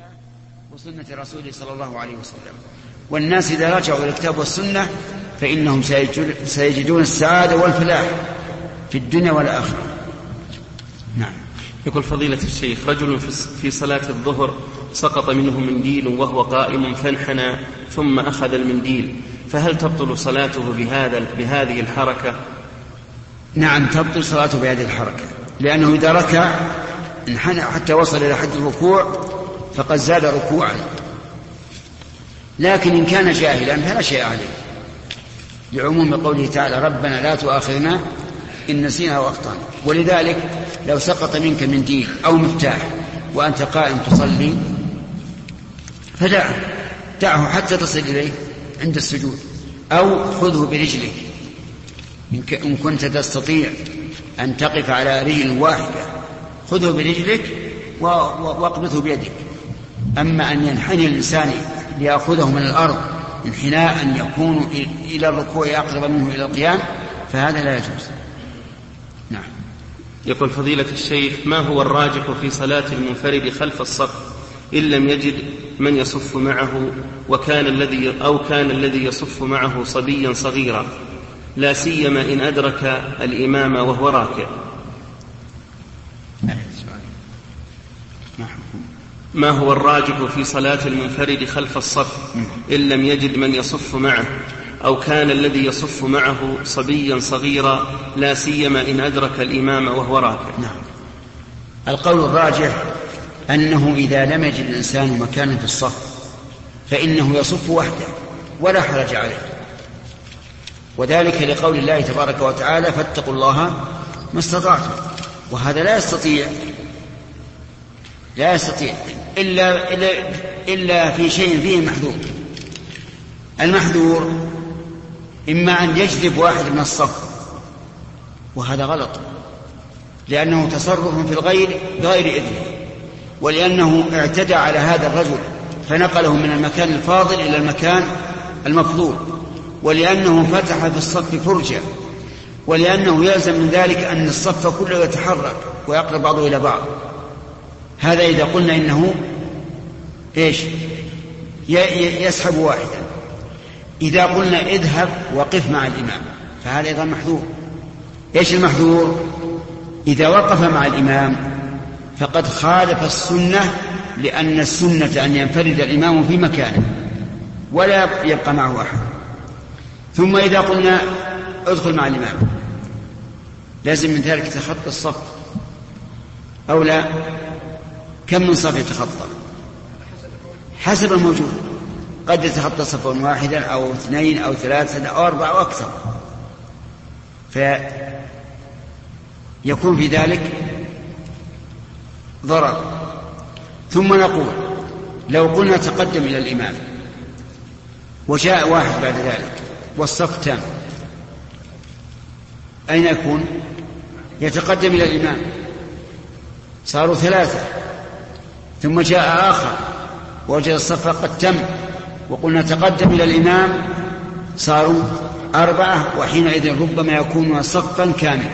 وسنة رسوله صلى الله عليه وسلم. والناس إذا رجعوا إلى الكتاب والسنة فإنهم سيجدون السعادة والفلاح في الدنيا والآخرة. نعم. يقول فضيلة الشيخ: رجل في صلاة الظهر سقط منه منديل وهو قائم فانحنى ثم أخذ المنديل، فهل تبطل صلاته بهذه الحركة؟ نعم، تبطل صلاته بهذه الحركة، لأنه إذا ركع انحنى حتى وصل إلى حد الركوع فقد زاد ركوعا، لكن إن كان جاهلا فلا شيء عليه، لعموم قوله تعالى: ربنا لا تؤاخذنا إن نسينا أو أخطأنا. ولذلك لو سقط منك منديل أو مفتاح وأنت قائم تصلي دعه حتى تصل إليه عند السجود، أو خذه برجلك إن كنت تستطيع أن تقف على رجل واحدة، خذه برجلك واقبضه بيدك. أما أن ينحني الإنسان ليأخذه من الأرض انحناء يكون إلى الركوع أقرب منه إلى القيام فهذا لا يجوز. نعم. يقول فضيلة الشيخ: ما هو الراجح في صلاة المنفرد خلف الصف إن لم يجد من يصف معه كان الذي يصف معه صبيا صغيرا، لا سيما إن أدرك الإمام وهو راكع؟ ما هو الراجح في صلاة المنفرد خلف الصف إن لم يجد من يصف معه أو كان الذي يصف معه صبيا صغيرا، لا سيما إن أدرك الإمام وهو راكع؟ نعم. القول الراجح أنه إذا لم يجد الإنسان مكانا في الصف فإنه يصف وحده ولا حرج عليه، وذلك لقول الله تبارك وتعالى: فاتقوا الله ما استطعتم. وهذا لا يستطيع إلا في شيء فيه محذور. المحذور إما أن يجذب واحد من الصف، وهذا غلط لأنه تصرف في الغير بغير إذنه، ولأنه اعتدى على هذا الرجل فنقله من المكان الفاضل إلى المكان المفضول، ولأنه فتح في الصف فرجة، ولأنه يلزم من ذلك أن الصف كله يتحرك ويقرب بعضه إلى بعض. هذا إذا قلنا إنه يسحب واحدا. إذا قلنا اذهب وقف مع الإمام فهذا أيضا محذور. المحذور؟ إذا وقف مع الإمام فقد خالف السنة، لأن السنة أن ينفرد الإمام في مكانه ولا يبقى معه أحد. ثم إذا قلنا ادخل مع الإمام لازم من ذلك تخطى الصف أو لا؟ كم من صف يتخطى؟ حسب الموجود، قد يتخطى صفا واحدا أو اثنين أو ثلاثة أو أربعة أو أكثر، فيكون في ذلك ضرر. ثم نقول لو قلنا تقدم إلى الإمام وجاء واحد بعد ذلك والصف تام، أين يكون؟ يتقدم إلى الإمام، صاروا ثلاثة. ثم جاء آخر ووجد الصف قد تم وقلنا تقدم إلى الإمام، صاروا أربعة، وحينئذ ربما يكون صفا كاملا.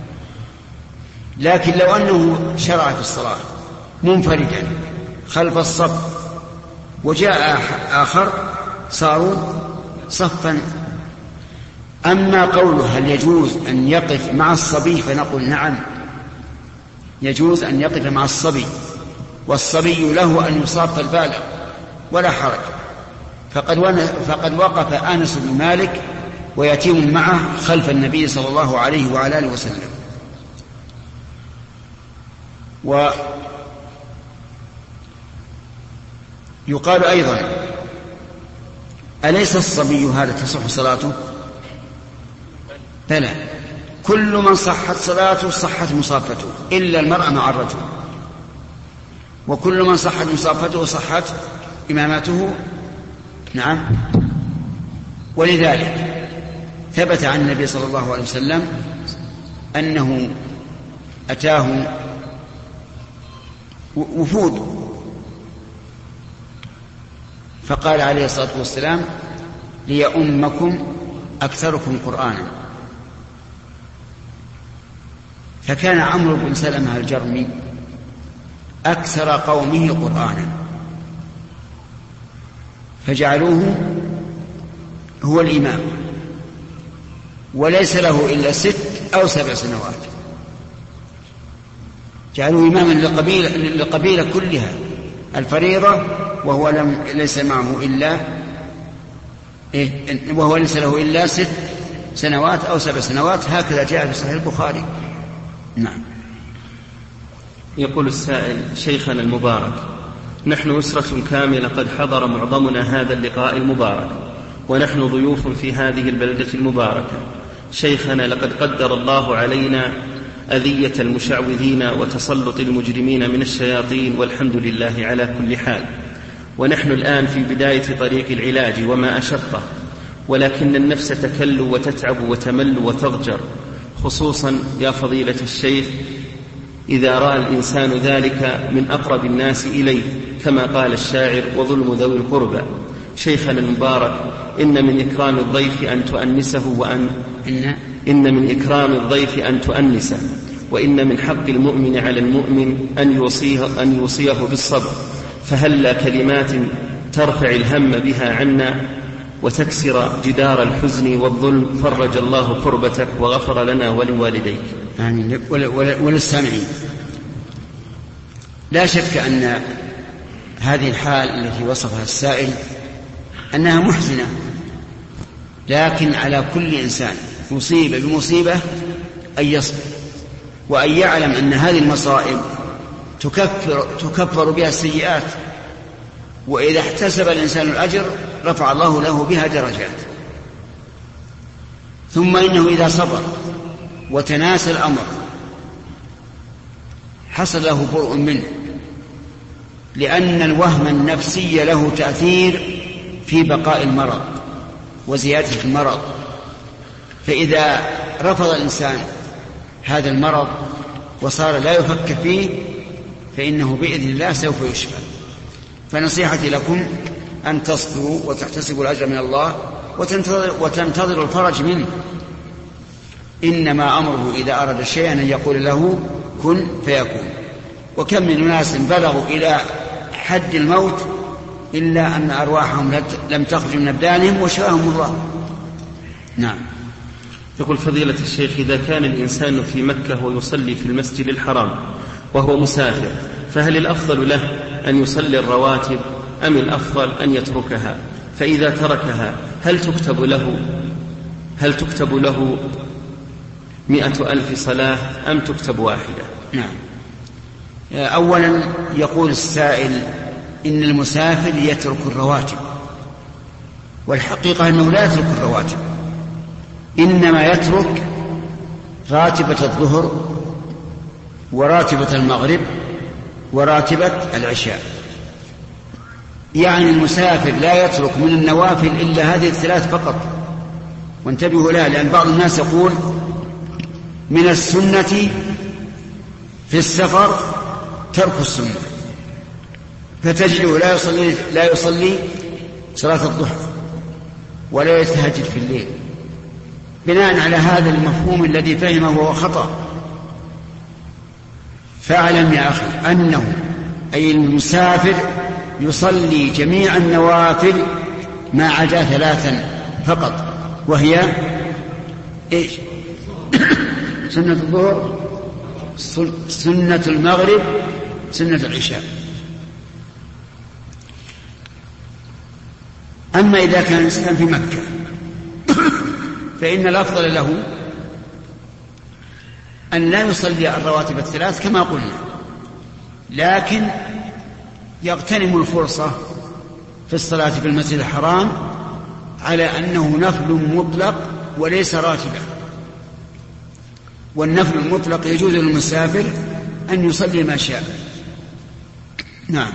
لكن لو أنه شرع في الصلاة منفردا خلف الصف وجاء آخر صاروا صفا. أما قوله هل يجوز أن يقف مع الصبي فنقول نعم، يجوز أن يقف مع الصبي، والصبي له أن يصاب البالغ ولا حرج. فقد وقف أنس بن مالك ويتيم معه خلف النبي صلى الله عليه وعلى آله وسلم. ويقال أيضا: أليس الصبي هذا تصح صلاته؟ بلى، كل من صحت صلاته صحت مصافته إلا المرأة مع الرجل، وكل من صحت مصافته صحت إمامته. نعم. ولذلك ثبت عن النبي صلى الله عليه وسلم أنه أتاه وفود فقال عليه الصلاة والسلام: ليؤمكم أكثركم قرآنا. فكان عمرو بن سلمة الجرمي أكثر قومه قرآنا، فجعلوه هو الإمام وليس له إلا 6 أو 7 سنوات، جعلوه إماما للقبيلة كلها الفريضة، وهو ليس معه إلا وهو ليس له إلا 6 سنوات أو 7 سنوات، هكذا جاء في صحيح البخاري. نعم. يقول السائل: شيخنا المبارك، نحن أسرة كاملة قد حضر معظمنا هذا اللقاء المبارك، ونحن ضيوف في هذه البلدة المباركة. شيخنا، لقد قدر الله علينا أذية المشعوذين وتسلط المجرمين من الشياطين، والحمد لله على كل حال. ونحن الآن في بداية طريق العلاج وما أشقه، ولكن النفس تكل وتتعب وتمل وتضجر، خصوصا يا فضيلة الشيخ إذا رأى الإنسان ذلك من أقرب الناس إليه، كما قال الشاعر: وظلم ذوي القربى. شيخنا المبارك، إن من إكرام الضيف أن تؤنسه إن من إكرام الضيف أن تؤنسه، وإن من حق المؤمن على المؤمن أن يوصيه بالصبر، فهلا كلمات ترفع الهم بها عنا وتكسر جدار الحزن والظلم، فرج الله كربتك وغفر لنا ولوالديك. آمين. وللسامعين. لا شك أن هذه الحال التي وصفها السائل أنها محزنة، لكن على كل إنسان مصيبة بمصيبة أن يصبر، وأن يعلم أن هذه المصائب تكفر بها السيئات، وإذا احتسب الإنسان الأجر رفع الله له بها درجات. ثم إنه إذا صبر وتناسى الأمر حصل له برء منه، لأن الوهم النفسي له تأثير في بقاء المرض وزيادة المرض، فإذا رفض الإنسان هذا المرض وصار لا يفكر فيه فإنه بإذن الله سوف يشفى. فنصيحتي لكم أن تصبروا وتحتسبوا الأجر من الله وتنتظروا الفرج منه. إنما أمره إذا أراد شيئا أن يقول له كن فيكون. وكم من أناس بلغوا إلى حد الموت إلا أن أرواحهم لم تخرج من أبدانهم وشفاهم الله. نعم. يقول فضيلة الشيخ: إذا كان الإنسان في مكة ويصلي في المسجد الحرام وهو مسافر، فهل الأفضل له أن يصلي الرواتب أم الأفضل أن يتركها؟ فإذا تركها هل تكتب له 100,000 صلاة أم تكتب واحدة؟ نعم. أولا يقول السائل إن المسافر يترك الرواتب، والحقيقة أنه لا يترك الرواتب، إنما يترك راتبة الظهر وراتبة المغرب وراتبة العشاء. يعني المسافر لا يترك من النوافل إلا هذه الثلاث فقط. وانتبهوا لها، لأن بعض الناس يقول من السنة في السفر ترك السنة، فتجده لا يصلي صلاة الضحى ولا يتهجد في الليل، بناء على هذا المفهوم الذي فهمه وهو خطأ. فاعلم يا أخي أنه أي المسافر يصلي جميع النوافل ما عدا 3 فقط، وهي إيش؟ سنة الظهر، سنة المغرب، سنة العشاء. أما إذا كان الإنسان في مكة فإن الأفضل له أن لا يصلي الرواتب الثلاث كما قلنا، لكن يغتنم الفرصة في الصلاة في المسجد الحرام على أنه نفل مطلق وليس راتبة. والنفل المطلق يجوز للمسافر أن يصلي ما شاء. نعم.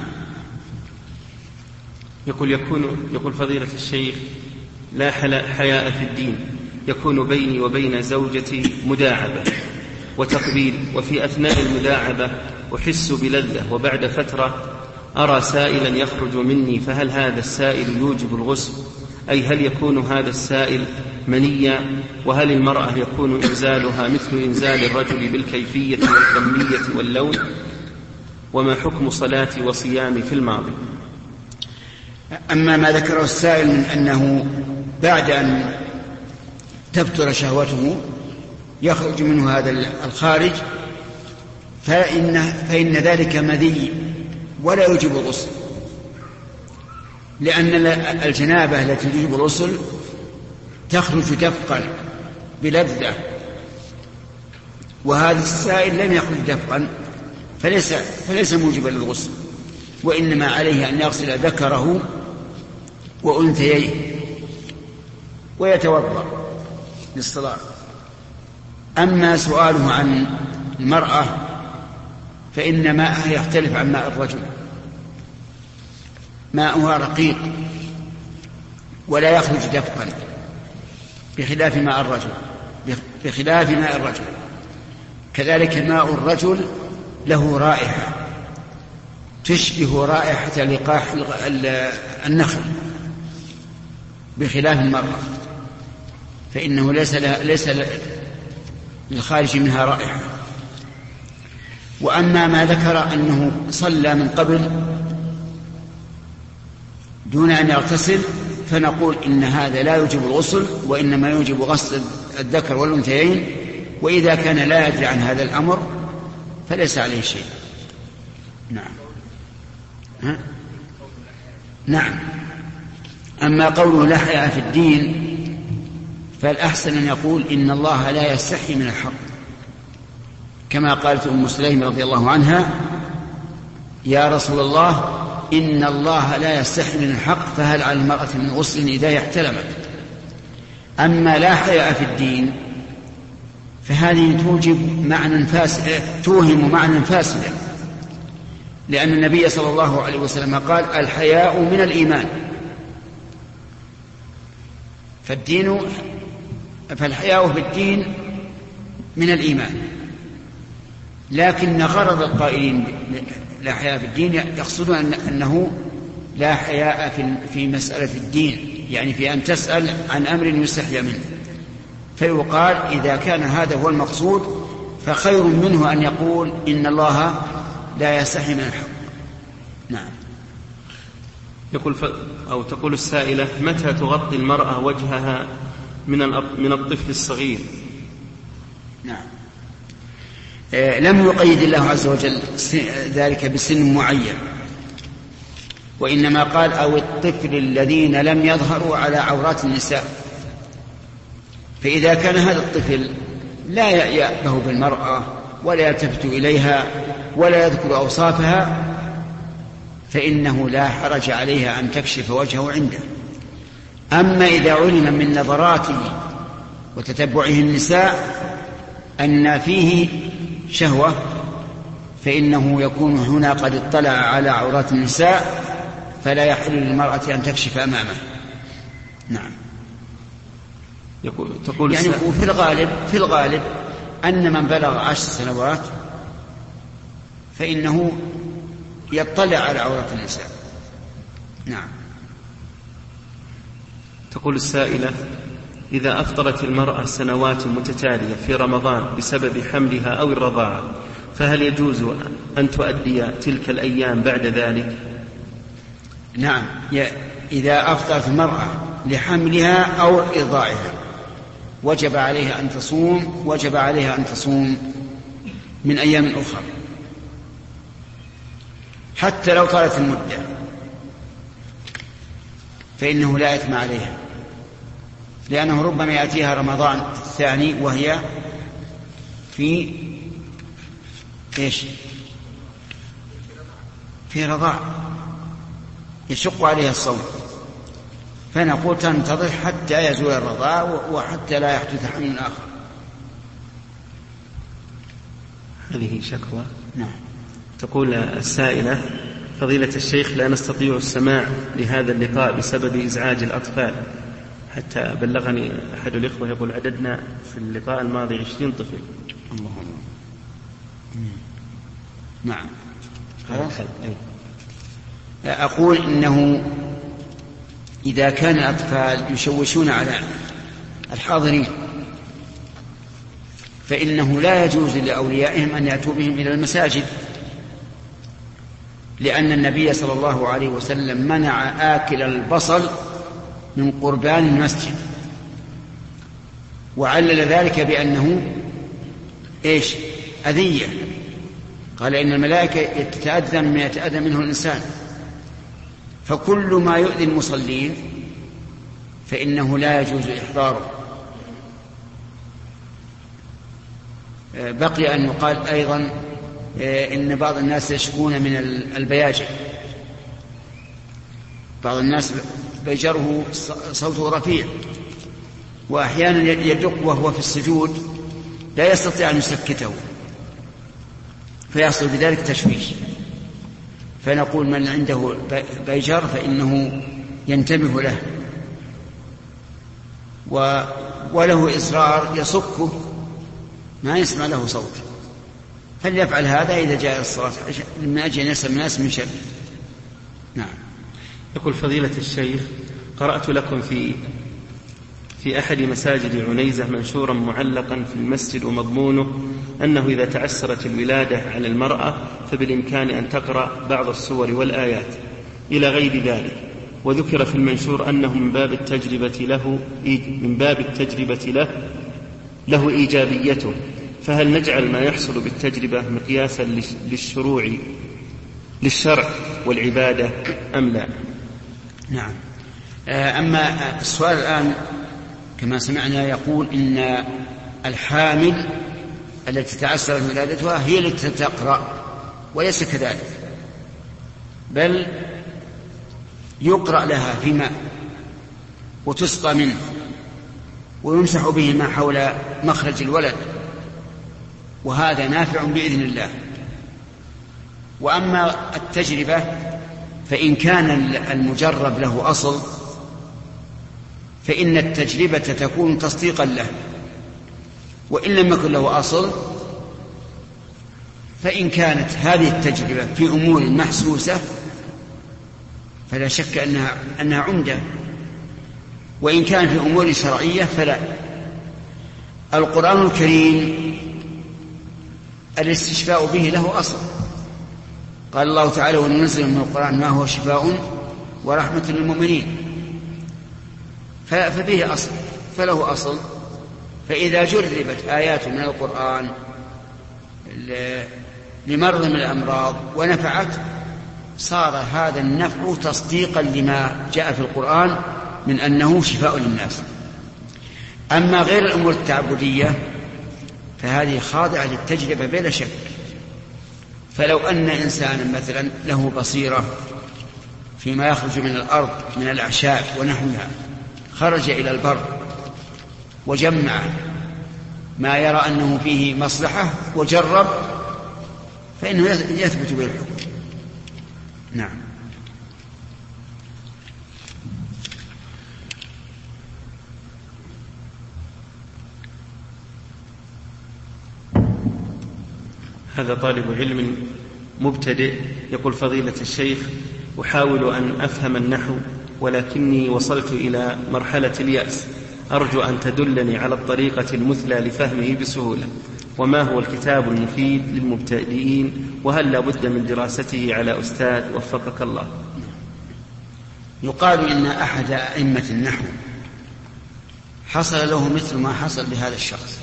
يقول فضيلة الشيخ: لا حياء في الدين، يكون بيني وبين زوجتي مداعبة وتقبيل، وفي أثناء المداعبة أحس بلذة، وبعد فترة أرى سائلا يخرج مني، فهل هذا السائل يوجب الغسل؟ أي هل يكون هذا السائل منيا؟ وهل المرأة يكون إنزالها مثل إنزال الرجل بالكيفية والكمية واللون؟ وما حكم صلاتي وصيامي في الماضي؟ أما ما ذكره السائل من أنه بعد أن تبطل يخرج منه هذا الخارج، فإن ذلك مذي ولا يجب الغسل، لأن الجنابة التي تجب الغسل تخرج دفقا بلذة، وهذا السائل لم يخرج دفقا فليس موجبا للغسل، وإنما عليه أن يغسل ذكره وأنثيه ويتوضأ للصلاة. أما سؤاله عن المرأة فإن ماءها يختلف عن ماء الرجل، ماؤها رقيق ولا يخرج دفقا بخلاف ماء الرجل. كذلك ماء الرجل له رائحة تشبه رائحة لقاح النخل بخلاف المرأة، فإنه ليس للخارج منها رائحة. وأما ما ذكر أنه صلى من قبل دون أن يغتسل فنقول إن هذا لا يوجب الغسل، وإنما يوجب غسل الذكر والأنثيين، وإذا كان لا يدري عن هذا الأمر فليس عليه شيء. نعم. أما قوله لا حياء في الدين فالأحسن أن يقول إن الله لا يستحي من الحق، كما قالت أم سليم رضي الله عنها: يا رسول الله إن الله لا يستحي من الحق، فهل على المرأة من غسل إذا احتلمت؟ أما لا حياء في الدين فهذه توهم معنى فاسدا، لأن النبي صلى الله عليه وسلم قال: الحياء من الإيمان، فالحياء في الدين من الإيمان. لكن غرض القائلين لا حياء في الدين يقصدون أنه لا حياء في مسألة الدين، يعني في أن تسأل عن أمر يستحيا منه، فيقال إذا كان هذا هو المقصود فخير منه أن يقول إن الله لا يستحي من الحق. نعم. تقول السائلة: متى تغطي المرأة وجهها من الطفل الصغير؟ نعم. لم يقيد الله عز وجل ذلك بسن معين، وإنما قال: أو الطفل الذين لم يظهروا على عورات النساء. فإذا كان هذا الطفل لا يأبه بالمرأة ولا يلتفت إليها ولا يذكر أوصافها فإنه لا حرج عليها أن تكشف وجهه عنده. أما إذا علم من نظراته وتتبعه النساء أن فيه شهوة فإنه يكون هنا قد اطلع على عورات النساء، فلا يحل للمرأة أن تكشف أمامه. نعم. تقول يعني في الغالب أن من بلغ 10 سنوات فإنه يطلع على عورات النساء. نعم. تقول السائلة: إذا أفطرت المرأة سنوات متتالية في رمضان بسبب حملها أو الرضاعة، فهل يجوز أن تؤدي تلك الأيام بعد ذلك؟ نعم. إذا أفطرت المرأة لحملها أو إرضاعها وجب عليها أن تصوم من أيام أخرى حتى لو طالت المدة، فإنه لا إثم عليها، لأنه ربما يأتيها رمضان الثاني وهي في رضاع يشق عليها الصوم، فنقول تنتظر حتى يزول الرضاع وحتى لا يحدث حمل آخر. هذه شكوى. نعم. تقول السائلة: فضيلة الشيخ، لا نستطيع السماع لهذا اللقاء بسبب إزعاج الأطفال، حتى بلغني أحد الإخوة يقول عددنا في اللقاء الماضي 20 طفل. الله. نعم. أقول إنه إذا كان الأطفال يشوشون على الحاضرين فإنه لا يجوز لأوليائهم أن يأتوا بهم إلى المساجد، لأن النبي صلى الله عليه وسلم منع آكل البصل من قربان المسجد، وعلل ذلك بأنه إيش؟ أذية. قال إن الملائكة تتأذى مما يتأذى منه الإنسان، فكل ما يؤذي المصلين فإنه لا يجوز إحضاره. بقي أن يقال أيضا إن بعض الناس يشكون من البياجة، بعض الناس بيجره صوته رفيع، وأحيانا يدق وهو في السجود لا يستطيع أن يسكته، فيحصل بذلك تشويش. فنقول من عنده بيجر فإنه ينتبه له، وله إصرار يصكه ما يسمع له صوت، فليفعل هذا إذا جاء الصلاة من أجل أن يسلم الناس من شر. نعم. يقول فضيلة الشيخ: قرأت لكم في أحد مساجد عنيزة منشورا معلقا في المسجد ومضمونه أنه إذا تعسرت الولادة على المرأة فبالإمكان أن تقرأ بعض السور والآيات إلى غير ذلك، وذكر في المنشور أنه من باب التجربة له إيجابيته، فهل نجعل ما يحصل بالتجربة مقياسا للشرع والعبادة أم لا؟ نعم. أما السؤال الآن كما سمعنا يقول إن الحامل التي تعسرت ولادتها هي التي تقرأ، وليس كذلك، بل يقرأ لها في ماء وتسقى منه ويمسح به ما حول مخرج الولد، وهذا نافع بإذن الله. وأما التجربة فإن كان المجرب له أصل فإن التجربة تكون تصديقا له، وإن لم يكن له أصل فإن كانت هذه التجربة في أمور محسوسة فلا شك أنها عمدة، وإن كان في أمور شرعية فلا. القرآن الكريم الاستشفاء به له أصل، قال الله تعالى: وننزل من القرآن ما هو شفاء ورحمة للمؤمنين، فبه أصل، فله أصل. فإذا جربت آيات من القرآن لمرض من الأمراض ونفعت صار هذا النفع تصديقا لما جاء في القرآن من أنه شفاء للناس. أما غير الأمور التعبدية فهذه خاضعة للتجربة بلا شك. فلو أن إنسانا مثلا له بصيرة فيما يخرج من الأرض من الأعشاب ونحوها، خرج إلى البر وجمع ما يرى أنه فيه مصلحة وجرب فإنه يثبت بالحكم. نعم. هذا طالب علم مبتدئ يقول: فضيلة الشيخ، أحاول أن أفهم النحو ولكني وصلت إلى مرحلة اليأس، أرجو أن تدلني على الطريقة المثلى لفهمه بسهولة، وما هو الكتاب المفيد للمبتدئين، وهل لا بد من دراسته على أستاذ وفقك الله؟ يقال إن أحد أئمة النحو حصل له مثل ما حصل لهذا الشخص،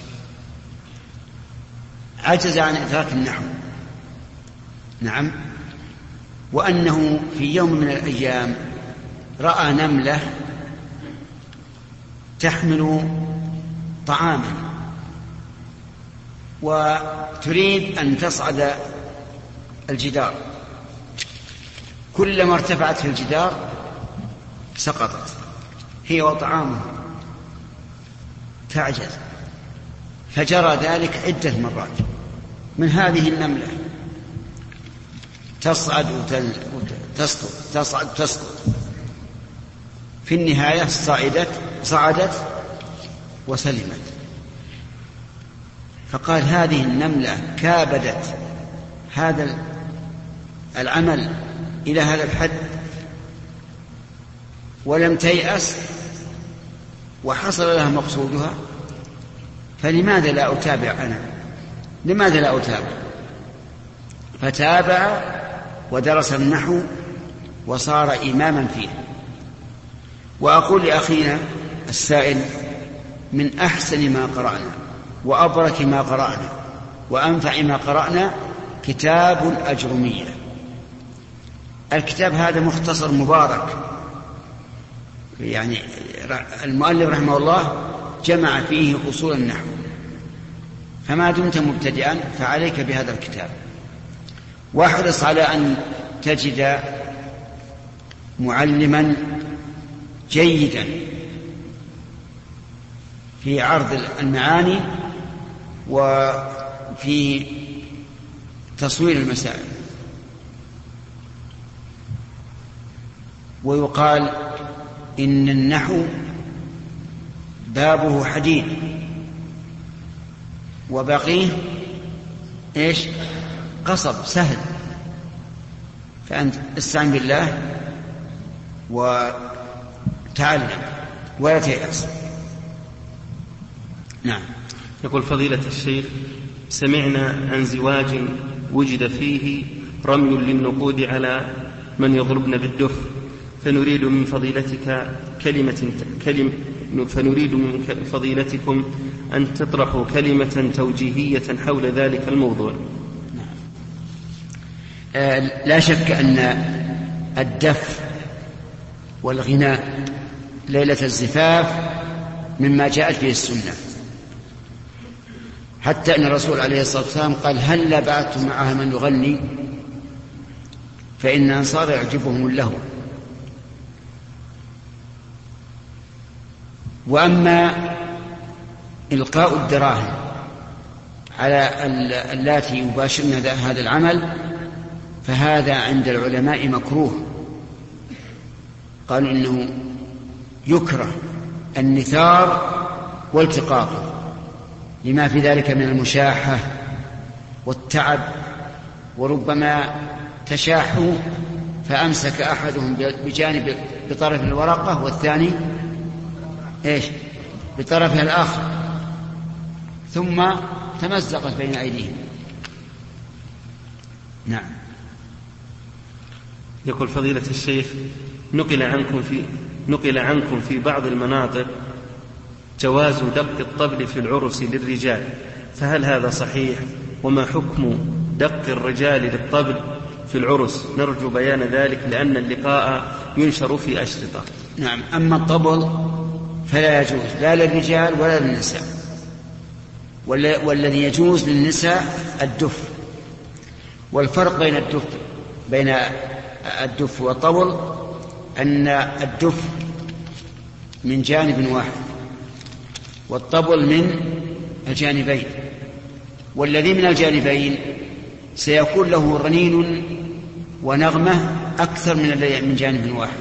عجز عن إدراك النحو. نعم. وأنه في يوم من الأيام رأى نملة تحمل طعاما وتريد أن تصعد الجدار، كلما ارتفعت في الجدار سقطت هي وطعامها، تعجز، فجرى ذلك عدة مرات من هذه النملة، تصعد وتسقط، تصعد وتسقط، في النهاية صعدت وسلمت. فقال: هذه النملة كابدت هذا العمل إلى هذا الحد ولم تيأس وحصل لها مقصودها، فلماذا لا أتابع أنا؟ لماذا لا أتابع؟ فتابع ودرس النحو وصار إماما فيه. وأقول لأخينا السائل: من أحسن ما قرأنا وأبرك ما قرأنا وأنفع ما قرأنا كتاب الأجرمية. الكتاب هذا مختصر مبارك، يعني المؤلف رحمه الله جمع فيه أصول النحو، فما دمت مبتدئا فعليك بهذا الكتاب، واحرص على أن تجد معلما جيدا في عرض المعاني وفي تصوير المسائل. ويقال إن النحو بابه حديد وبقيه قصب سهل، فأنت استعن بالله وتعلم ولا تيأس. نعم. يقول فضيلة الشيخ: سمعنا عن زواج وجد فيه رمي للنقود على من يضربن بالدف، فنريد من فضيلتكم أن تطرحوا كلمة توجيهية حول ذلك الموضوع. لا شك أن الدف والغناء ليلة الزفاف مما جاءت به السنة، حتى أن الرسول عليه الصلاة والسلام قال: هل بعثتم معها من يغني؟ فإن الأنصار يعجبهم اللهو. وأما إلقاء الدراهم على اللاتي يباشرن هذا العمل فهذا عند العلماء مكروه، قالوا إنه يكره النثار والتقاطه لما في ذلك من المشاحة والتعب، وربما تشاحوا فأمسك أحدهم بجانب بطرف الورقة والثاني بطرفها الآخر ثم تمزقت بين أيديهم. نعم. يقول فضيلة الشيخ: نقل عنكم في بعض المناطق جواز دق الطبل في العرس للرجال، فهل هذا صحيح؟ وما حكم دق الرجال للطبل في العرس؟ نرجو بيان ذلك لأن اللقاء ينشر في أشرطة. نعم. أما الطبل فلا يجوز لا للرجال ولا للنساء، والذي يجوز للنساء الدف. والفرق بين الدف والطبل أن الدف من جانب واحد والطبل من الجانبين، والذي من الجانبين سيكون له رنين ونغمة أكثر من جانب واحد،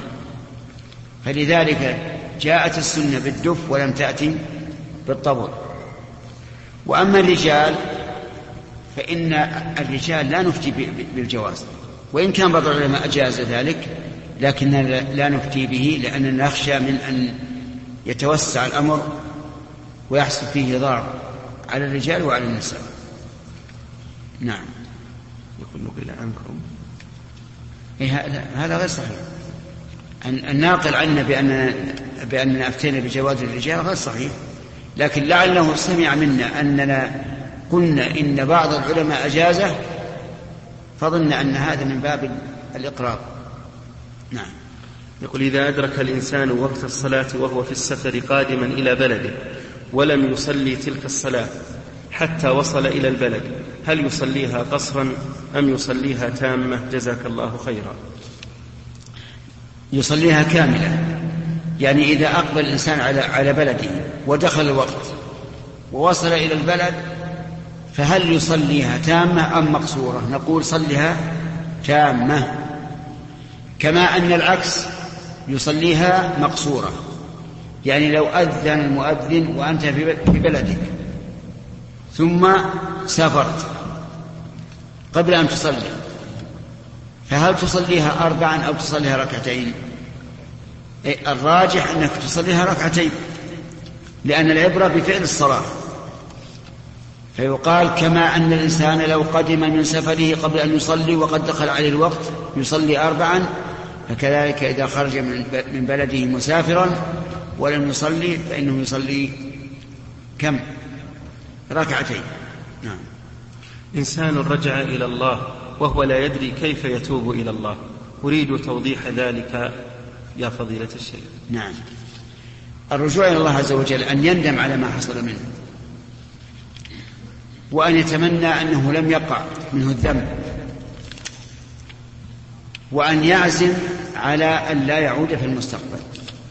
فلذلك جاءت السنة بالدف ولم تأتي بالطبل. وأما الرجال فإن الرجال لا نفتي بالجواز، وإن كان بعض العلماء أجاز ذلك، لكن لا نفتي به لأننا نخشى من أن يتوسع الأمر ويحصل فيه ضرر على الرجال وعلى النساء. نعم. يقول نقل عنكم هذا غير صحيح. الناقل عنا بأننا أفتينا بجواز الرجال غير صحيح، لكن لعله سمع منا أننا قلنا إن بعض العلماء أجازه فظن أن هذا من باب الإقرار. نعم. يقول: إذا أدرك الإنسان وقت الصلاة وهو في السفر قادما إلى بلده ولم يصلي تلك الصلاة حتى وصل إلى البلد، هل يصليها قصرا أم يصليها تامة؟ جزاك الله خيرا. يصليها كاملة، يعني إذا أقبل الإنسان على بلده ودخل الوقت ووصل إلى البلد فهل يصليها تامة أم مقصورة؟ نقول صليها تامة، كما أن العكس يصليها مقصورة. يعني لو أذن المؤذن وأنت في بلدك ثم سافرت قبل أن تصلي، فهل تصليها 4 أو تصليها 2؟ الراجح أنك تصليها 2، لأن العبرة بفعل الصلاة، فيقال كما أن الإنسان لو قدم من سفره قبل أن يصلي وقد دخل عليه الوقت يصلي 4، فكذلك إذا خرج من بلده مسافرا ولم يصلي فإنه يصلي كم؟ 2 ركعتين. نعم. إنسان رجع إلى الله وهو لا يدري كيف يتوب إلى الله، أريد توضيح ذلك يا فضيلة الشيخ. نعم. الرجوع إلى الله عز وجل أن يندم على ما حصل منه، وأن يتمنى أنه لم يقع منه الذنب، وأن يعزم على أن لا يعود في المستقبل.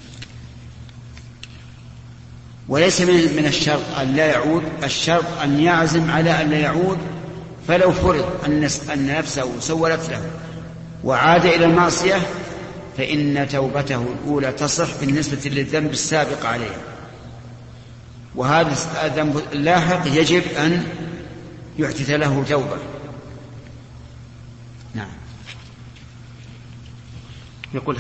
وليس من الشرط أن لا يعود، الشرط أن يعزم على أن لا يعود. فلو فرض أن نفسه سولت له وعاد إلى المعصية فإن توبته الأولى تصح بالنسبة للذنب السابق عليه، وهذا الذنب اللاحق يجب أن يحدث له توبة. نعم. يقول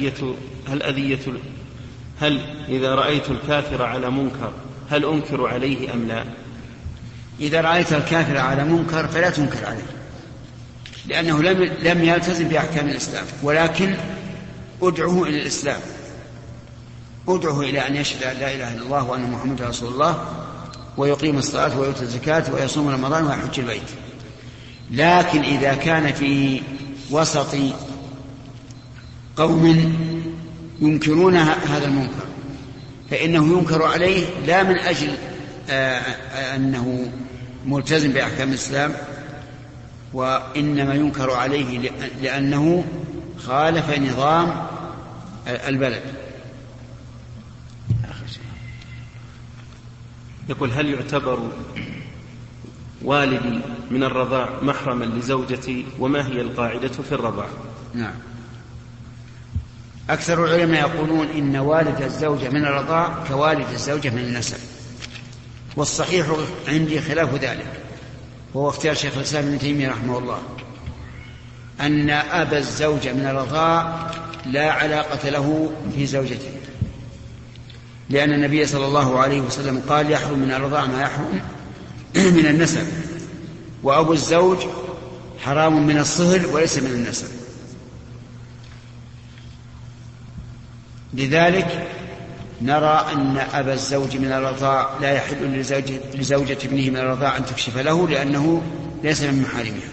هل إذا رأيت الكافر على منكر هل أنكر عليه أم لا؟ إذا رأيت الكافر على منكر فلا تنكر عليه، لأنه لم يلتزم بأحكام الإسلام، ولكن أدعوه إلى الإسلام، أدعوه إلى أن يشهد لا إله إلا الله وأن محمد رسول الله، ويقيم الصلاة ويؤتي الزكاة ويصوم رمضان ويحج البيت. لكن إذا كان في وسط قوم ينكرون هذا المنكر فإنه ينكر عليه لا من أجل أنه ملتزم بأحكام الإسلام، وإنما ينكر عليه لأنه خالف نظام البلد. يقول هل يعتبر والدي من الرضاع محرما لزوجتي، وما هي القاعدة في الرضاع؟ نعم. أكثر العلماء يقولون إن والد الزوجة من الرضاع كوالد الزوجة من النسب، والصحيح عندي خلاف ذلك، وهو اختيار شيخ الإسلام ابن تيمية رحمه الله، أن أبا الزوجة من الرضاع لا علاقة له في زوجته، لأن النبي صلى الله عليه وسلم قال يحرم من الرضاع ما يحرم من النسب، وأبو الزوج حرام من الصهر وليس من النسب. لذلك نرى أن أبا الزوج من الرضاع لا يحل لزوجة ابنه من الرضاع أن تكشف له، لأنه ليس من محارمها.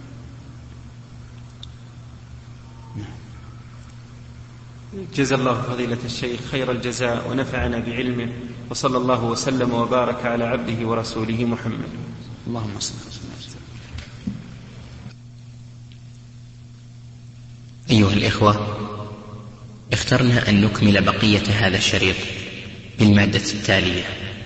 جزا الله فضيلة الشيخ خير الجزاء ونفعنا بعلمه، وصلى الله وسلم وبارك على عبده ورسوله محمد. اللهم صل وسلم. أيها الإخوة، اخترنا أن نكمل بقية هذا الشريط بالمادة التالية.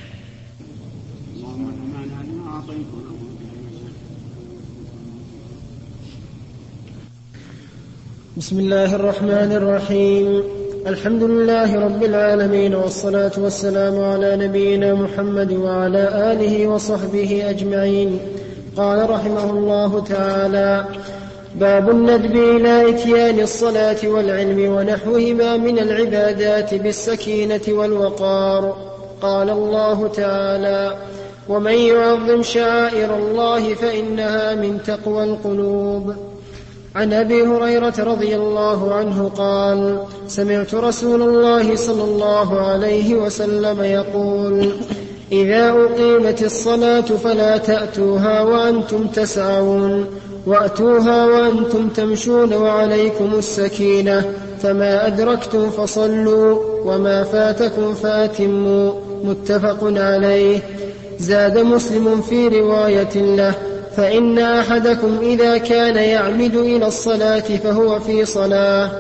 بسم الله الرحمن الرحيم. الحمد لله رب العالمين، والصلاة والسلام على نبينا محمد وعلى آله وصحبه أجمعين. قال رحمه الله تعالى: باب الندب إلى إتيان الصلاة والعلم ونحوهما من العبادات بالسكينة والوقار. قال الله تعالى: ومن يعظم شعائر الله فإنها من تقوى القلوب. عن أبي هريرة رضي الله عنه قال: سمعت رسول الله صلى الله عليه وسلم يقول: إذا أقيمت الصلاة فلا تأتوها وأنتم تسعون، وأتوها وأنتم تمشون وعليكم السكينة، فما أدركتم فصلوا وما فاتكم فأتموا. متفق عليه. زاد مسلم في رواية له: فإن أحدكم إذا كان يعمد إلى الصلاة فهو في صلاة.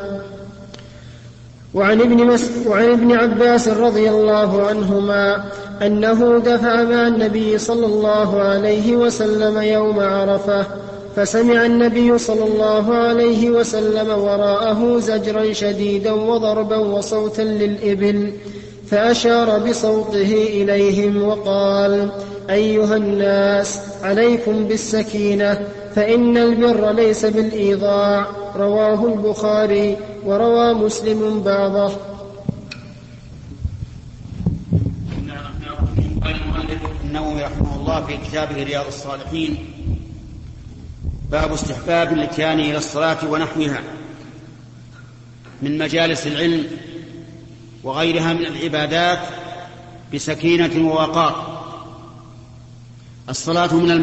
وعن ابن عباس رضي الله عنهما أنه دفع مع النبي صلى الله عليه وسلم يوم عرفة، فسمع النبي صلى الله عليه وسلم وراءه زجرا شديدا وضربا وصوتا للإبل، فأشار بصوته إليهم وقال: أيها الناس، عليكم بالسكينة، فإن البر ليس بالإيضاع. رواه البخاري، وروى مسلم بعضه. قال المؤلف النووي رحمه الله في كتابه رياض الصالحين باب استحباب الاتيان إلى الصلاة ونحوها من مجالس العلم وغيرها من العبادات بسكينة ووقار. الصلاة من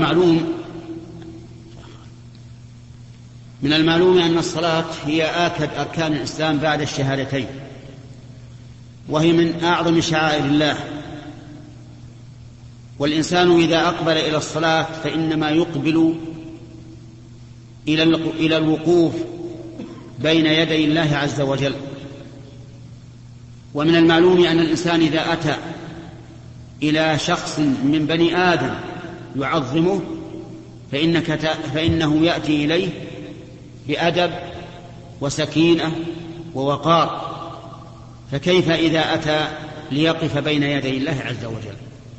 المعلوم أن الصلاة هي آكد أركان الإسلام بعد الشهادتين، وهي من أعظم شعائر الله، والإنسان إذا أقبل إلى الصلاة فإنما يقبل إلى الوقوف بين يدي الله عز وجل. ومن المعلوم أن الإنسان إذا أتى إلى شخص من بني آدم يعظمه فإنه يأتي إليه بأدب وسكينة ووقار، فكيف إذا أتى ليقف بين يدي الله عز وجل؟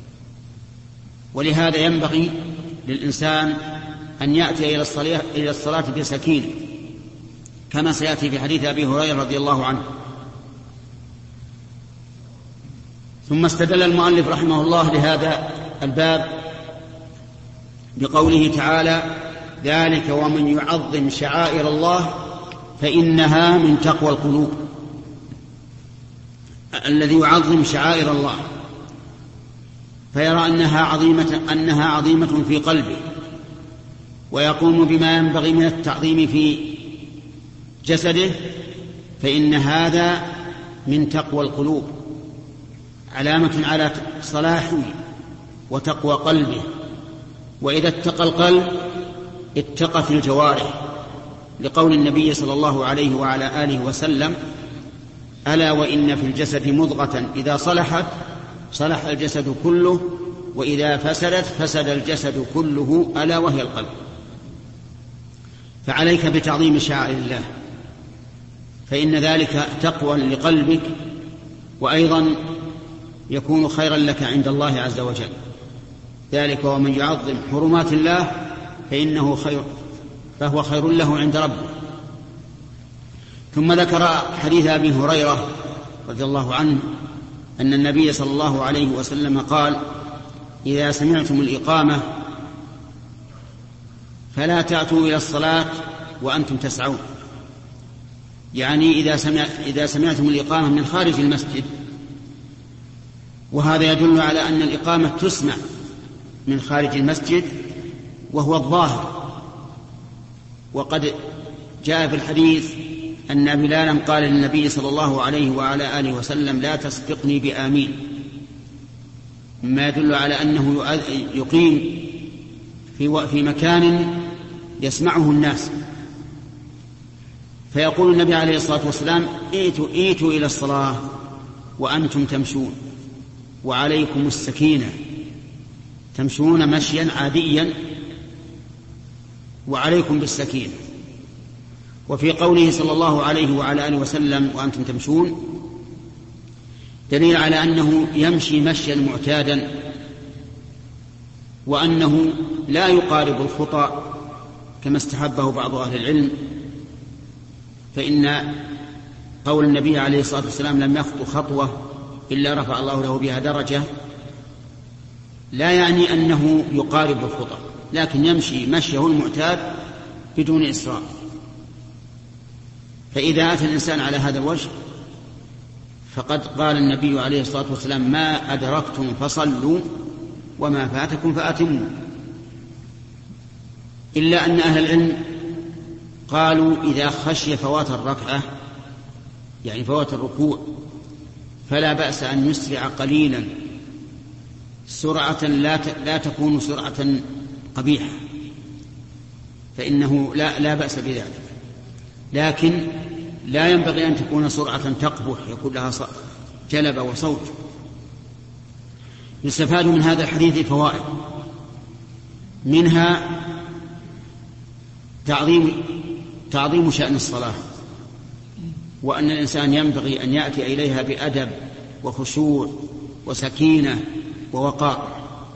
ولهذا ينبغي للإنسان أن يأتي إلى الصلاة بسكينة، كما سيأتي في حديث أبي هريرة رضي الله عنه. ثم استدل المؤلف رحمه الله لهذا الباب بقوله تعالى: ذلك ومن يعظم شعائر الله فإنها من تقوى القلوب. الذي يعظم شعائر الله فيرى أنها عظيمة في قلبه، ويقوم بما ينبغي من التعظيم في جسده، فإن هذا من تقوى القلوب، علامة على صلاحه وتقوى قلبه. وإذا اتقى القلب اتقت الجوارح، لقول النبي صلى الله عليه وعلى آله وسلم: ألا وإن في الجسد مضغة إذا صلحت صلح الجسد كله، وإذا فسدت فسد الجسد كله، ألا وهي القلب. فعليك بتعظيم شعائر الله، فإن ذلك تقوى لقلبك، وأيضا يكون خيرا لك عند الله عز وجل. ذلك ومن يعظم حرمات الله فهو خير له عند ربه. ثم ذكر حديث أبي هريرة رضي الله عنه أن النبي صلى الله عليه وسلم قال: إذا سمعتم الإقامة فلا تأتوا إلى الصلاة وأنتم تسعون. يعني إذا سمعتم الإقامة من خارج المسجد، وهذا يدل على أن الإقامة تسمع من خارج المسجد وهو الظاهر. وقد جاء في الحديث أن بلالا قال للنبي صلى الله عليه وعلى آله وسلم: لا تسبقني بآمين، مما يدل على أنه يقيم في مكان يسمعه الناس. فيقول النبي عليه الصلاة والسلام: ائتوا إلى الصلاة وأنتم تمشون وعليكم السكينة، تمشون مشيا عاديا وعليكم بالسكينة. وفي قوله صلى الله عليه وعلى آله وسلم وأنتم تمشون دليل على أنه يمشي مشيا معتادا، وأنه لا يقارب الخطى كما استحبه بعض أهل العلم. فإن قول النبي عليه الصلاة والسلام: لم يخطو خطوة إلا رفع الله له بها درجة، لا يعني أنه يقارب الخطى، لكن يمشي مشيه المعتاد بدون إسراف. فإذا أتى الإنسان على هذا الوجه فقد قال النبي عليه الصلاة والسلام: ما أدركتم فصلوا وما فاتكم فأتموا. إلا أن أهل العلم قالوا: إذا خشي فوات الركعة، يعني فوات الركوع، فلا بأس أن يسرع قليلا سرعة لا تكون سرعة قبيحة، فإنه لا بأس بذلك. لكن لا ينبغي أن تكون سرعة تقبح يكون لها جلب وصوت. يستفاد من هذا الحديث فوائد، منها تعظيم شأن الصلاة، وأن الإنسان ينبغي أن يأتي إليها بأدب وخشوع وسكينة ووقار.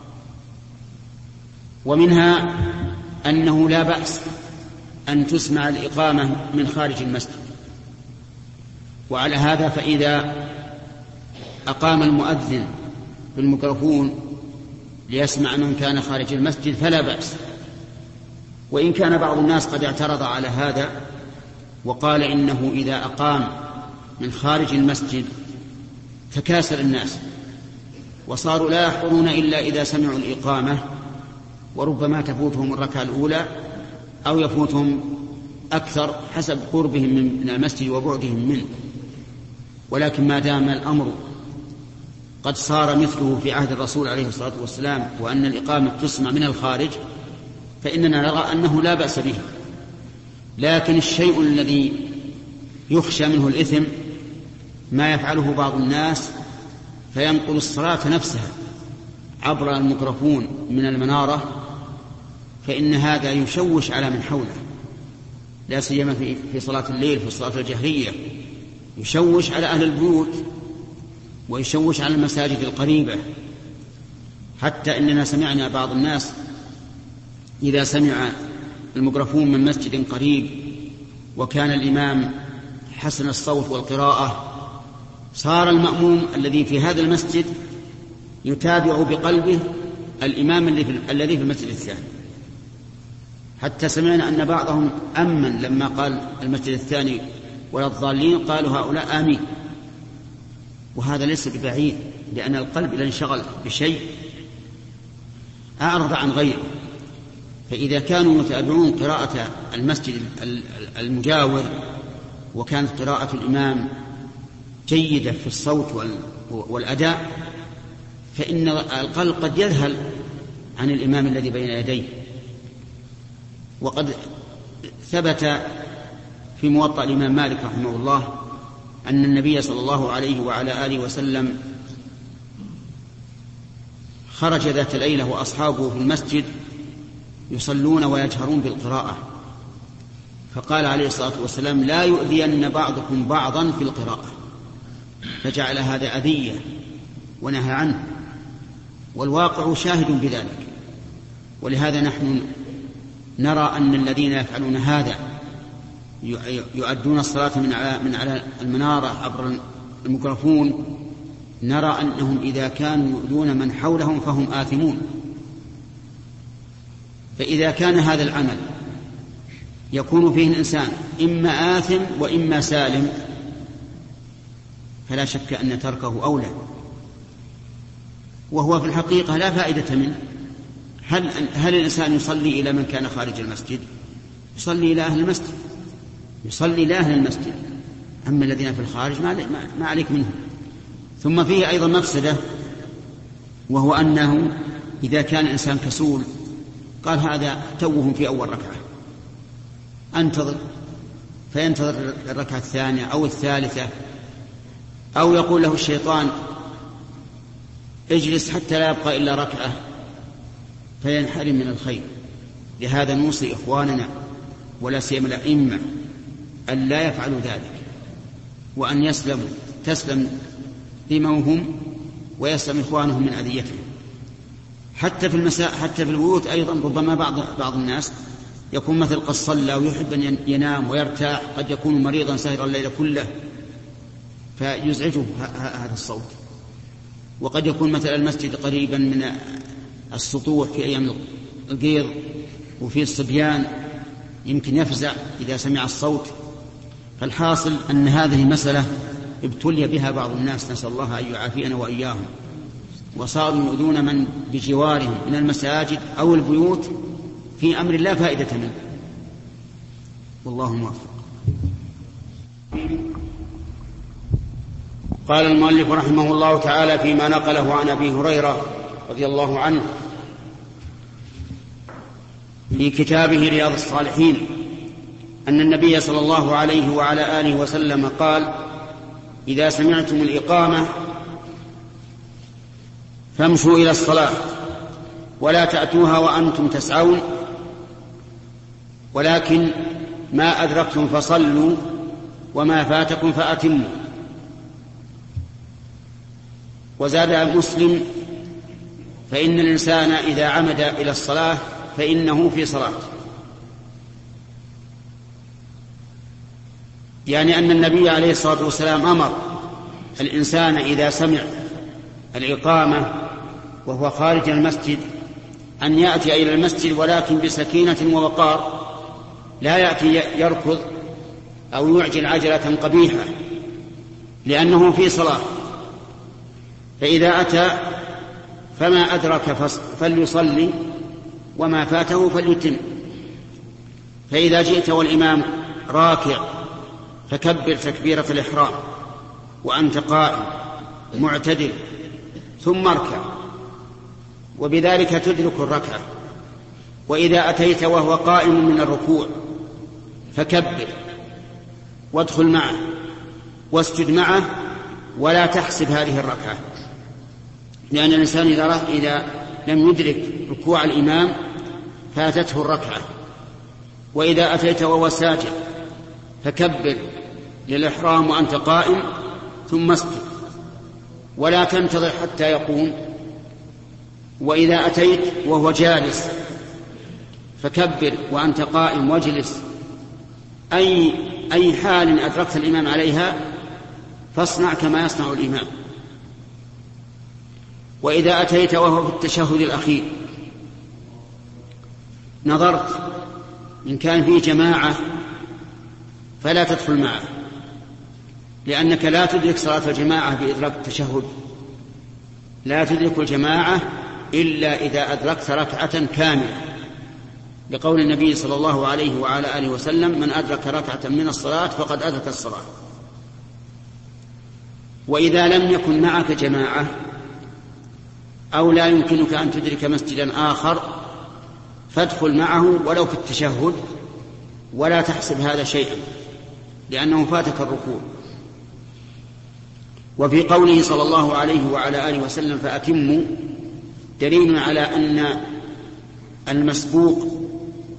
ومنها أنه لا بأس أن تسمع الإقامة من خارج المسجد. وعلى هذا فإذا أقام المؤذن بالميكروفون ليسمع من كان خارج المسجد فلا بأس. وإن كان بعض الناس قد اعترض على هذا وقال إنه إذا أقام من خارج المسجد تكاسل الناس وصاروا لا يحضرون إلا إذا سمعوا الإقامة، وربما تفوتهم الركعة الأولى أو يفوتهم أكثر حسب قربهم من المسجد وبعدهم منه. ولكن ما دام الأمر قد صار مثله في عهد الرسول عليه الصلاة والسلام وأن الإقامة تسمع من الخارج فإننا نرى أنه لا بأس به. لكن الشيء الذي يخشى منه الإثم ما يفعله بعض الناس فينقل الصلاة نفسها عبر الميكروفون من المنارة، فإن هذا يشوش على من حوله، لا سيما في صلاة الليل، في الصلاة الجهرية، يشوش على أهل البيوت ويشوش على المساجد القريبة. حتى إننا سمعنا بعض الناس إذا سمع الميكروفون من مسجد قريب وكان الإمام حسن الصوت والقراءة صار المأموم الذي في هذا المسجد يتابع بقلبه الإمام الذي في المسجد الثاني. حتى سمعنا أن بعضهم أمن لما قال المسجد الثاني ولا الضالين قالوا هؤلاء آمين. وهذا ليس ببعيد، لأن القلب إذا انشغل بشيء أعرض عن غيره. فإذا كانوا يتابعون قراءة المسجد المجاور وكانت قراءة الإمام جيدة في الصوت والأداء فإن القلب قد يذهل عن الإمام الذي بين يديه. وقد ثبت في موطأ الإمام مالك رحمه الله أن النبي صلى الله عليه وعلى آله وسلم خرج ذات ليلة وأصحابه في المسجد يصلون ويجهرون بالقراءة، فقال عليه الصلاة والسلام لا يؤذين بعضكم بعضا في القراءة، فجعل هذا أذية ونهى عنه، والواقع شاهد بذلك. ولهذا نحن نرى أن الذين يفعلون هذا يؤدون الصلاة من على المنارة عبر الميكروفون، نرى أنهم إذا كانوا يؤذون من حولهم فهم آثمون. فإذا كان هذا العمل يكون فيه الإنسان إما آثم وإما سالم فلا شك أن تركه أولى، وهو في الحقيقة لا فائدة منه. هل الإنسان يصلي إلى من كان خارج المسجد؟ يصلي إلى أهل المسجد، يصلي إلى أهل المسجد، أما الذين في الخارج ما عليك منهم. ثم فيه أيضا مفسدة، وهو أنه إذا كان الإنسان كسول قال هذا توهم في أول ركعة أنتظر، فينتظر الركعة الثانية أو الثالثة، أو يقول له الشيطان اجلس حتى لا يبقى إلا ركعة فينحرم من الخير. لهذا نوصي إخواننا ولا سيما الأئمة أن لا يفعلوا ذلك، وأن تسلم ذممهم ويسلم إخوانهم من أذيتهم. حتى في المساء، حتى في البيوت أيضا ربما بعض الناس يكون مثل قد صلى ويحب أن ينام ويرتاح، قد يكون مريضا سهر الليل كله فيزعجه هذا الصوت. وقد يكون مثل المسجد قريبا من السطوح في أيام القيض وفي الصبيان يمكن يفزع إذا سمع الصوت. فالحاصل أن هذه مسألة ابتلي بها بعض الناس، نسأل الله أن يعافينا وإياهم، وصاروا يؤذون من بجوارهم من المساجد أو البيوت في أمر لا فائدة منه، والله موفق. قال المؤلف رحمه الله تعالى فيما نقله عن أبي هريرة رضي الله عنه في كتابه رياض الصالحين أن النبي صلى الله عليه وعلى آله وسلم قال إذا سمعتم الإقامة فامشوا إلى الصلاة ولا تأتوها وأنتم تسعون، ولكن ما أدركتم فصلوا وما فاتكم فأتموا. وزاد مسلم فإن الإنسان إذا عمد إلى الصلاة فإنه في صلاة، يعني أن النبي عليه الصلاة والسلام أمر الإنسان إذا سمع الإقامة وهو خارج المسجد أن يأتي إلى المسجد ولكن بسكينة ووقار، لا يأتي يركض أو يعجل عجلة قبيحة لأنه في صلاة. فإذا أتى فما أدرك فليصلي وما فاته فليتم. فإذا جئت والإمام راكع فكبر تكبيرة الإحرام وأنت قائم معتدل، ثم اركع، وبذلك تدرك الركعة. وإذا أتيت وهو قائم من الركوع فكبر وادخل معه واسجد معه، ولا تحسب هذه الركعة، لأن الإنسان إذا لم يدرك ركوع الإمام فاتته الركعة. وإذا أتيت وهو ساجد فكبر للإحرام وأنت قائم ثم اسجد، ولا تنتظر حتى يقوم. وإذا أتيت وهو جالس فكبر وأنت قائم واجلس، أي حال أدركت الإمام عليها فاصنع كما يصنع الإمام. وإذا أتيت وهو في التشهد الأخير نظرت إن كان فيه جماعة فلا تدخل معه، لأنك لا تدرك صلاة الجماعة بإدراك التشهد، لا تدرك الجماعة إلا إذا أدركت ركعة كاملة، لقول النبي صلى الله عليه وعلى آله وسلم: من أدرك ركعة من الصلاة فقد أدرك الصلاة. وإذا لم يكن معك جماعة أو لا يمكنك أن تدرك مسجدا آخر فادخل معه ولو في التشهد، ولا تحسب هذا شيئا لأنه فاتك الركوع. وفي قوله صلى الله عليه وعلى آله وسلم: فأتموا، دليل على أن المسبوق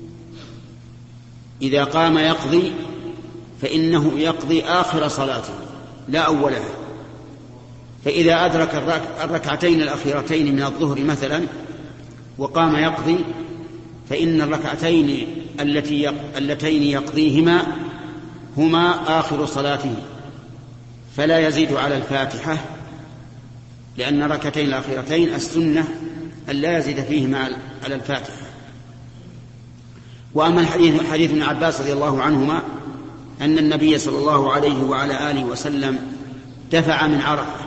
إذا قام يقضي فإنه يقضي آخر صلاته لا أولها. فإذا أدرك الركعتين الأخيرتين من الظهر مثلا وقام يقضي فإن الركعتين اللتين يقضيهما هما آخر صلاته، فلا يزيد على الفاتحة، لأن الركعتين الأخيرتين السنة أن لا يزيد فيهما على الفاتحة. وأما الحديث حديث ابن عباس رضي الله عنهما أن النبي صلى الله عليه وعلى آله وسلم دفع من عرفة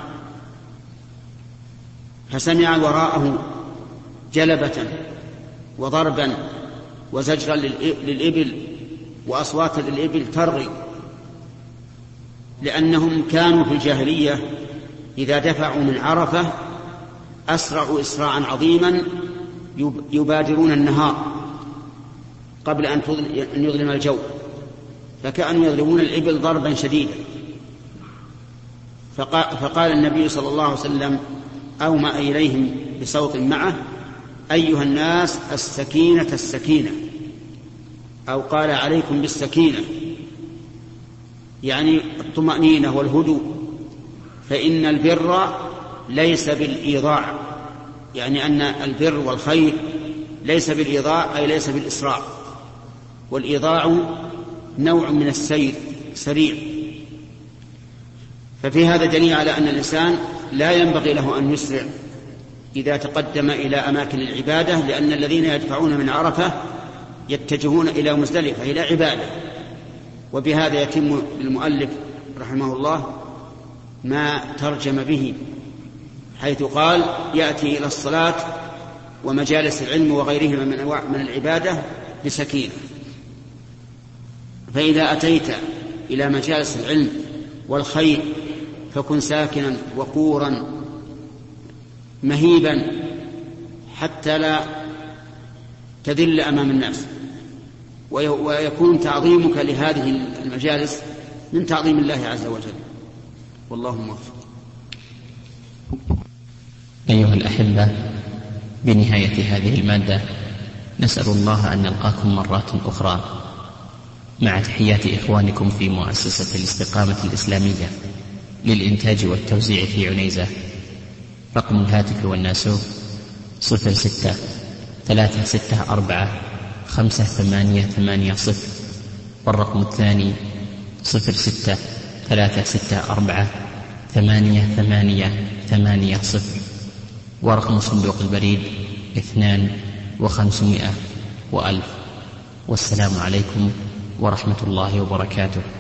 فسمع وراءه جلبة وضربا وزجرا للإبل وأصوات للإبل ترغي، لأنهم كانوا في الجاهلية إذا دفعوا من عرفة أسرعوا إسراعا عظيما يبادرون النهار قبل أن يظلم الجو، فكانوا يضربون الإبل ضربا شديدا. فقال النبي صلى الله عليه وسلم أومأ إليهم بصوت معه: أيها الناس السكينة السكينة، أو قال: عليكم بالسكينة، يعني الطمأنينة والهدوء، فإن البر ليس بالإيضاع، يعني أن البر والخير ليس بالإيضاع أي ليس بالإسراع، والإيضاع نوع من السير سريع. ففي هذا دليل على أن الإنسان لا ينبغي له أن يسرع إذا تقدم إلى أماكن العبادة، لأن الذين يدفعون من عرفة يتجهون إلى مزدلفة إلى عبادة. وبهذا يتم المؤلف رحمه الله ما ترجم به، حيث قال: يأتي إلى الصلاة ومجالس العلم وغيرهما من أنواع من العبادة بسكينة. فإذا أتيت إلى مجالس العلم والخير فكن ساكنا وقورا مهيبا حتى لا تذل أمام الناس، ويكون تعظيمك لهذه المجالس من تعظيم الله عز وجل. والله موفق. أيها الأحبة، بنهاية هذه المادة نسأل الله أن نلقاكم مرات أخرى مع تحيات إخوانكم في مؤسسة الاستقامة الإسلامية للإنتاج والتوزيع في عنيزة. رقم الهاتف والناسوب 06-364-5880، والرقم الثاني 06-364-8880. ورقم صندوق البريد 2500 و1000. والسلام عليكم ورحمة الله وبركاته.